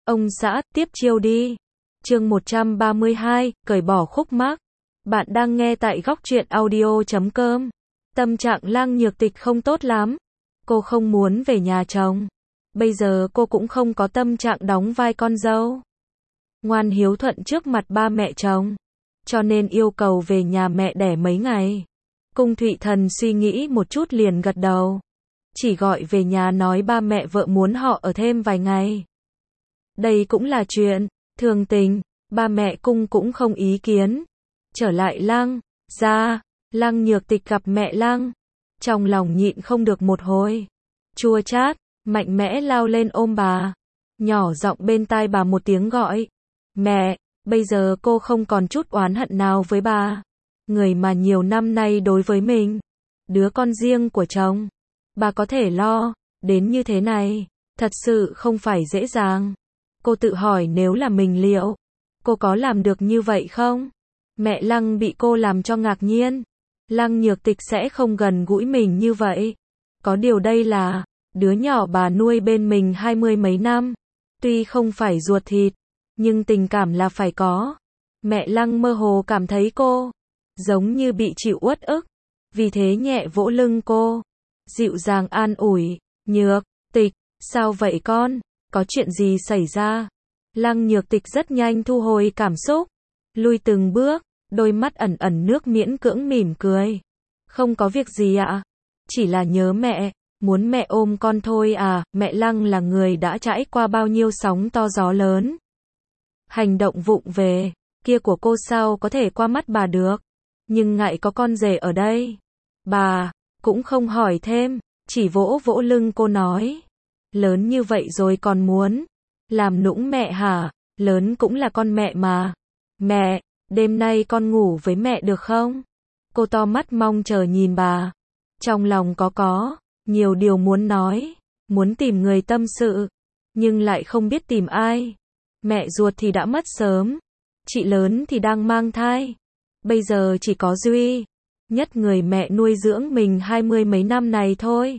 Ông xã, tiếp chiêu đi. Chương 132, cởi bỏ khúc mắc. Bạn đang nghe tại góc truyện audio.com. Tâm trạng Lăng Nhược Tịch không tốt lắm. Cô không muốn về nhà chồng. Bây giờ cô cũng không có tâm trạng đóng vai con dâu ngoan hiếu thuận trước mặt ba mẹ chồng, cho nên yêu cầu về nhà mẹ đẻ mấy ngày. Cung Thụy Thần suy nghĩ một chút liền gật đầu. Chỉ gọi về nhà nói ba mẹ vợ muốn họ ở thêm vài ngày. Đây cũng là chuyện thường tình, ba mẹ Cung cũng không ý kiến. Trở lại Lăng ra, Lăng Nhược Tịch gặp mẹ Lăng, trong lòng nhịn không được một hồi chua chát, mạnh mẽ lao lên ôm bà, nhỏ giọng bên tai bà một tiếng gọi, mẹ. Bây giờ cô không còn chút oán hận nào với bà, người mà nhiều năm nay đối với mình, đứa con riêng của chồng, bà có thể lo đến như thế này, thật sự không phải dễ dàng. Cô tự hỏi nếu là mình liệu cô có làm được như vậy không? Mẹ Lăng bị cô làm cho ngạc nhiên. Lăng Nhược Tịch sẽ không gần gũi mình như vậy. Có điều đây là đứa nhỏ bà nuôi bên mình 20 mấy năm. Tuy không phải ruột thịt, nhưng tình cảm là phải có. Mẹ Lăng mơ hồ cảm thấy cô giống như bị chịu uất ức, vì thế nhẹ vỗ lưng cô, dịu dàng an ủi, Nhược Tịch, sao vậy con? Có chuyện gì xảy ra? Lăng Nhược Tịch rất nhanh thu hồi cảm xúc, lui từng bước, đôi mắt ẩn ẩn nước miễn cưỡng mỉm cười. Không có việc gì ạ, chỉ là nhớ mẹ, muốn mẹ ôm con thôi à. Mẹ Lăng là người đã trải qua bao nhiêu sóng to gió lớn. Hành động vụng về kia của cô sao có thể qua mắt bà được, nhưng ngại có con rể ở đây, bà cũng không hỏi thêm, chỉ vỗ vỗ lưng cô nói, lớn như vậy rồi còn muốn làm nũng mẹ hả? Lớn cũng là con mẹ mà. Mẹ, đêm nay con ngủ với mẹ được không? Cô to mắt mong chờ nhìn bà, trong lòng có nhiều điều muốn nói, muốn tìm người tâm sự, nhưng lại không biết tìm ai. Mẹ ruột thì đã mất sớm, chị lớn thì đang mang thai, bây giờ chỉ có duy nhất người mẹ nuôi dưỡng mình 20 mấy năm này thôi.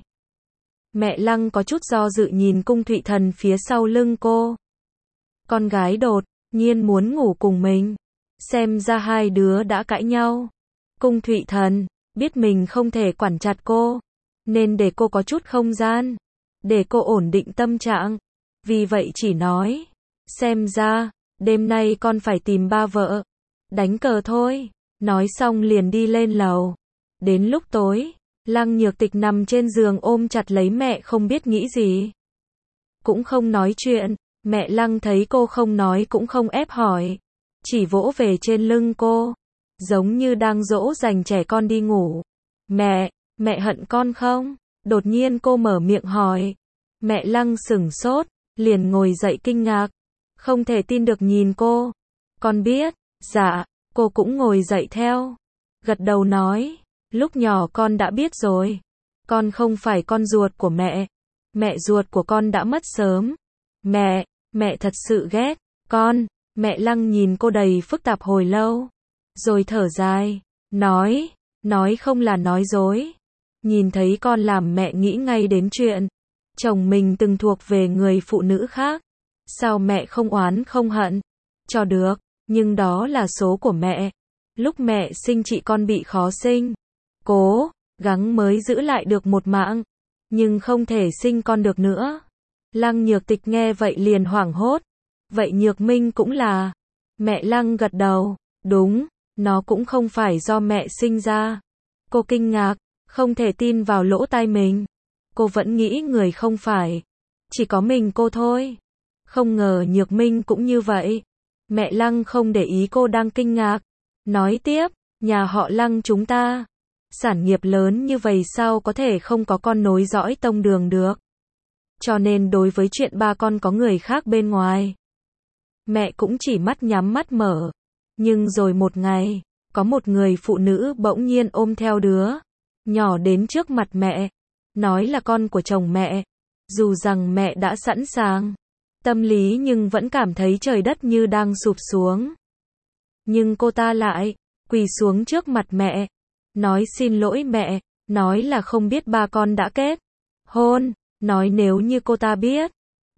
Mẹ Lăng có chút do dự nhìn Cung Thụy Thần phía sau lưng cô. Con gái đột nhiên muốn ngủ cùng mình, xem ra hai đứa đã cãi nhau. Cung Thụy Thần biết mình không thể quản chặt cô, nên để cô có chút không gian, để cô ổn định tâm trạng. Vì vậy chỉ nói, xem ra đêm nay con phải tìm ba vợ đánh cờ thôi. Nói xong liền đi lên lầu. Đến lúc tối, Lăng Nhược Tịch nằm trên giường ôm chặt lấy mẹ không biết nghĩ gì, cũng không nói chuyện. Mẹ Lăng thấy cô không nói cũng không ép hỏi, chỉ vỗ về trên lưng cô, giống như đang dỗ dành trẻ con đi ngủ. Mẹ hận con không? Đột nhiên cô mở miệng hỏi. Mẹ Lăng sửng sốt, liền ngồi dậy kinh ngạc, không thể tin được nhìn cô. Con biết. Dạ. Cô cũng ngồi dậy theo, gật đầu nói, lúc nhỏ con đã biết rồi, con không phải con ruột của mẹ, mẹ ruột của con đã mất sớm. Mẹ thật sự ghét con. Mẹ Lăng nhìn cô đầy phức tạp hồi lâu, rồi thở dài, nói không là nói dối. Nhìn thấy con làm mẹ nghĩ ngay đến chuyện chồng mình từng thuộc về người phụ nữ khác. Sao mẹ không oán không hận cho được, nhưng đó là số của mẹ. Lúc mẹ sinh chị con bị khó sinh, cố gắng mới giữ lại được một mạng, nhưng không thể sinh con được nữa. Lăng Nhược Tịch nghe vậy liền hoảng hốt. Vậy Nhược Minh cũng là? Mẹ Lăng gật đầu, đúng, nó cũng không phải do mẹ sinh ra. Cô kinh ngạc, không thể tin vào lỗ tai mình. Cô vẫn nghĩ người không phải chỉ có mình cô thôi, không ngờ Nhược Minh cũng như vậy. Mẹ Lăng không để ý cô đang kinh ngạc, nói tiếp, nhà họ Lăng chúng ta, sản nghiệp lớn như vậy sao có thể không có con nối dõi tông đường được. Cho nên đối với chuyện ba con có người khác bên ngoài, mẹ cũng chỉ mắt nhắm mắt mở. Nhưng rồi một ngày, có một người phụ nữ bỗng nhiên ôm theo đứa nhỏ đến trước mặt mẹ, nói là con của chồng mẹ. Dù rằng mẹ đã sẵn sàng tâm lý nhưng vẫn cảm thấy trời đất như đang sụp xuống. Nhưng cô ta lại quỳ xuống trước mặt mẹ, nói xin lỗi mẹ, nói là không biết ba con đã kết hôn, nói nếu như cô ta biết,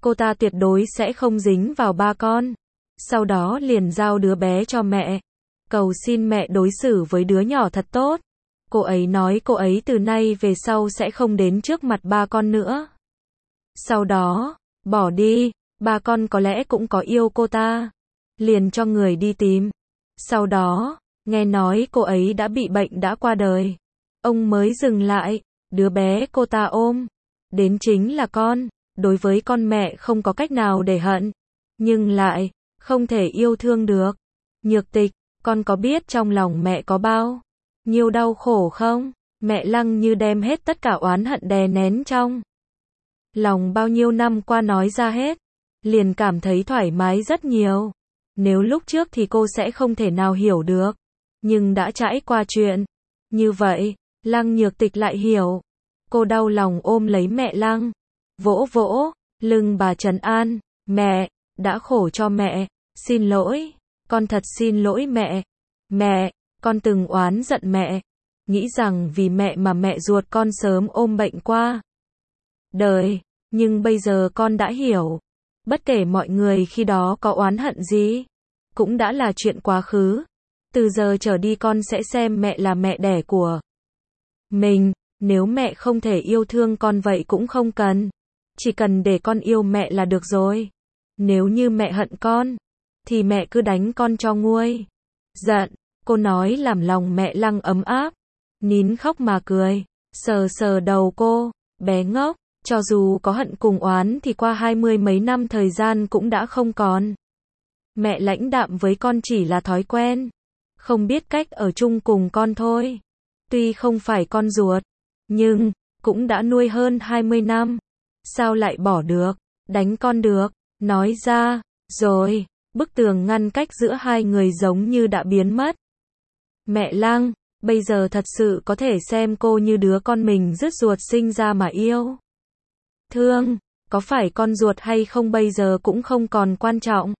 cô ta tuyệt đối sẽ không dính vào ba con. Sau đó liền giao đứa bé cho mẹ. Cầu xin mẹ đối xử với đứa nhỏ thật tốt. Cô ấy nói cô ấy từ nay về sau sẽ không đến trước mặt ba con nữa. Sau đó, bỏ đi, ba con có lẽ cũng có yêu cô ta. Liền cho người đi tìm. Sau đó, nghe nói cô ấy đã bị bệnh đã qua đời. Ông mới dừng lại, đứa bé cô ta ôm. Đến chính là con, đối với con mẹ không có cách nào để hận. Nhưng lại, không thể yêu thương được. Nhược Tịch, con có biết trong lòng mẹ có bao nhiêu đau khổ không? Mẹ Lăng Như đem hết tất cả oán hận đè nén trong lòng bao nhiêu năm qua nói ra hết. Liền cảm thấy thoải mái rất nhiều. Nếu lúc trước thì cô sẽ không thể nào hiểu được. Nhưng đã trải qua chuyện như vậy, Lăng Nhược Tịch lại hiểu. Cô đau lòng ôm lấy mẹ Lăng. Vỗ vỗ lưng bà trấn an. Mẹ, đã khổ cho mẹ. Xin lỗi. Con thật xin lỗi mẹ. Mẹ, con từng oán giận mẹ. Nghĩ rằng vì mẹ mà mẹ ruột con sớm ôm bệnh qua đời. Nhưng bây giờ con đã hiểu. Bất kể mọi người khi đó có oán hận gì, cũng đã là chuyện quá khứ. Từ giờ trở đi con sẽ xem mẹ là mẹ đẻ của mình. Nếu mẹ không thể yêu thương con vậy cũng không cần. Chỉ cần để con yêu mẹ là được rồi. Nếu như mẹ hận con, thì mẹ cứ đánh con cho nguôi giận. Cô nói làm lòng mẹ Lăng ấm áp. Nín khóc mà cười. Sờ sờ đầu cô. Bé ngốc. Cho dù có hận cùng oán thì qua 20 mấy năm thời gian cũng đã không còn. Mẹ lãnh đạm với con chỉ là thói quen. Không biết cách ở chung cùng con thôi. Tuy không phải con ruột, nhưng cũng đã nuôi hơn 20 năm. Sao lại bỏ được? Đánh con được. Nói ra. Rồi. Bức tường ngăn cách giữa hai người giống như đã biến mất. Mẹ Lăng, bây giờ thật sự có thể xem cô như đứa con mình rứt ruột sinh ra mà yêu thương. Có phải con ruột hay không bây giờ cũng không còn quan trọng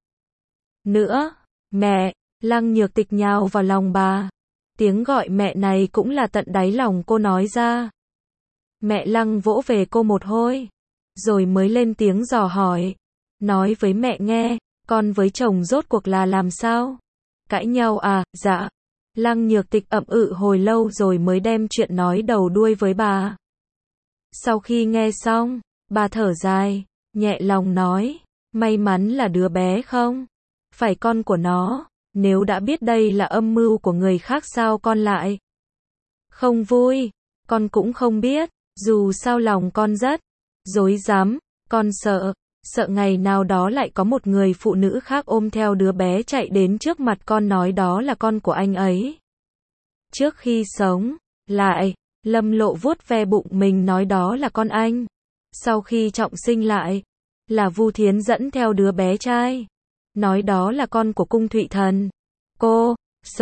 nữa. Mẹ, Lăng Nhược Tịch nhào vào lòng bà. Tiếng gọi mẹ này cũng là tận đáy lòng cô nói ra. Mẹ Lăng vỗ về cô một hồi, rồi mới lên tiếng dò hỏi. Nói với mẹ nghe, con với chồng rốt cuộc là làm sao? Cãi nhau à? Dạ. Lăng Nhược Tịch ậm hồi lâu rồi mới đem chuyện nói đầu đuôi với bà. Sau khi nghe xong, bà thở dài, nhẹ lòng nói, may mắn là đứa bé không phải con của nó. Nếu đã biết đây là âm mưu của người khác sao con lại không vui? Con cũng không biết, dù sao lòng con rất rối rắm, con sợ ngày nào đó lại có một người phụ nữ khác ôm theo đứa bé chạy đến trước mặt con nói đó là con của anh ấy. Trước khi sống lại, Lâm Lộ vuốt ve bụng mình nói đó là con anh. Sau khi trọng sinh lại, là Vu Thiến dẫn theo đứa bé trai, nói đó là con của Cung Thụy Thần. Cô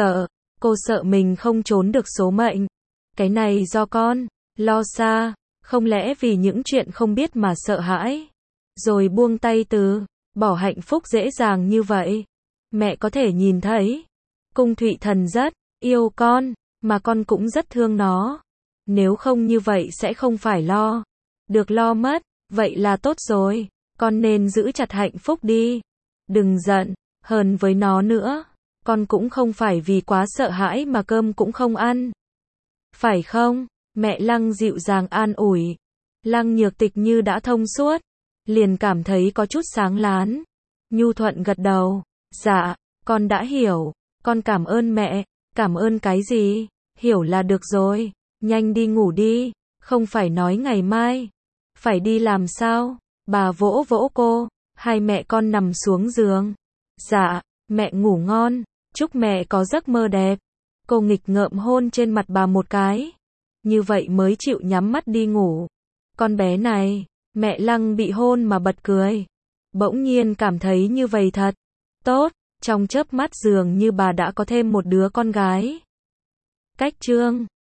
sợ mình không trốn được số mệnh. Cái này do con lo xa, không lẽ vì những chuyện không biết mà sợ hãi, rồi buông tay từ bỏ hạnh phúc dễ dàng như vậy. Mẹ có thể nhìn thấy, Cung Thụy Thần rất yêu con, mà con cũng rất thương nó. Nếu không như vậy sẽ không phải lo được lo mất, vậy là tốt rồi. Con nên giữ chặt hạnh phúc đi. Đừng giận, hờn với nó nữa. Con cũng không phải vì quá sợ hãi mà cơm cũng không ăn. Phải không? Mẹ Lăng dịu dàng an ủi. Lăng Nhược Tịch như đã thông suốt, liền cảm thấy có chút sáng láng. Nhu thuận gật đầu. Dạ, con đã hiểu. Con cảm ơn mẹ. Cảm ơn cái gì? Hiểu là được rồi. Nhanh đi ngủ đi. Không phải nói ngày mai phải đi làm sao? Bà vỗ vỗ cô. Hai mẹ con nằm xuống giường. Dạ, mẹ ngủ ngon. Chúc mẹ có giấc mơ đẹp. Cô nghịch ngợm hôn trên mặt bà một cái. Như vậy mới chịu nhắm mắt đi ngủ. Con bé này, mẹ Lăng bị hôn mà bật cười. Bỗng nhiên cảm thấy như vậy thật tốt. Trong chớp mắt dường như bà đã có thêm một đứa con gái. Cách chương